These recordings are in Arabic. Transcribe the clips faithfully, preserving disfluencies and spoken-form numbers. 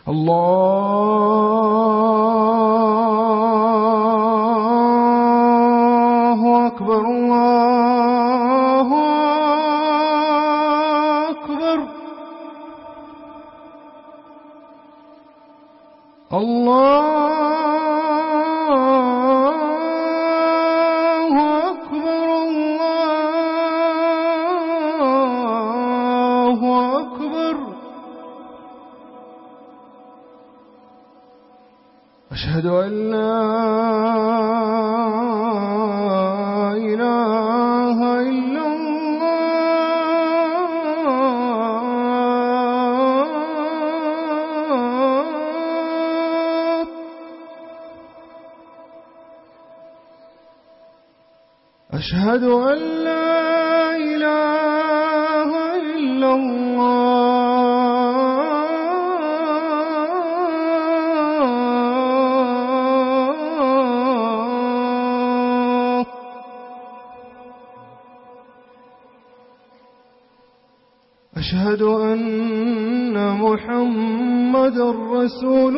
الله أكبر الله أكبر الله أكبر الله أكبر. أشهد أن لا إله إلا الله. أشهد أن لا إله إلا الله. أشهد أن محمدًا رسول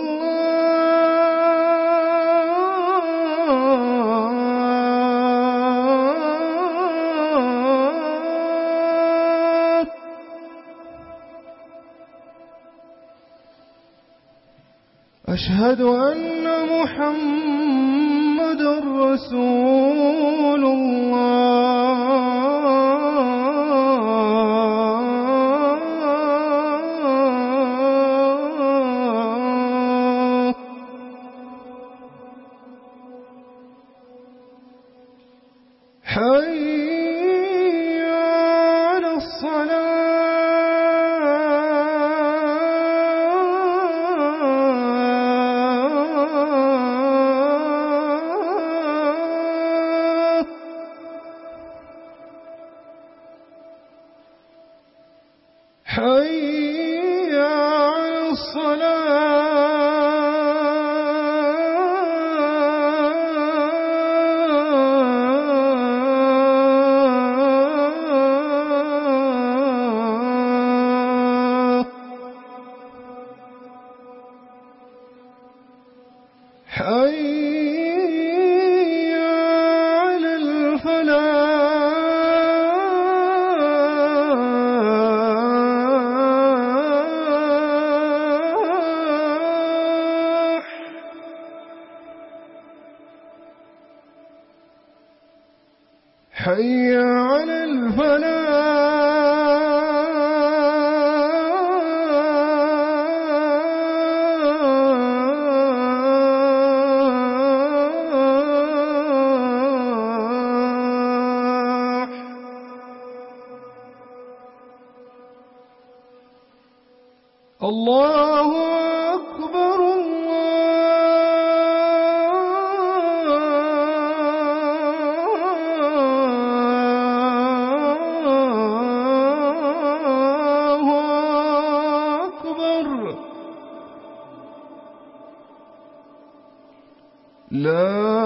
الله. أشهد أن محمدًا رسول الله. حي على الصلاة. حي على الصلاة. حي على الفلاح. حي على الفلاح. الله أكبر الله أكبر. لا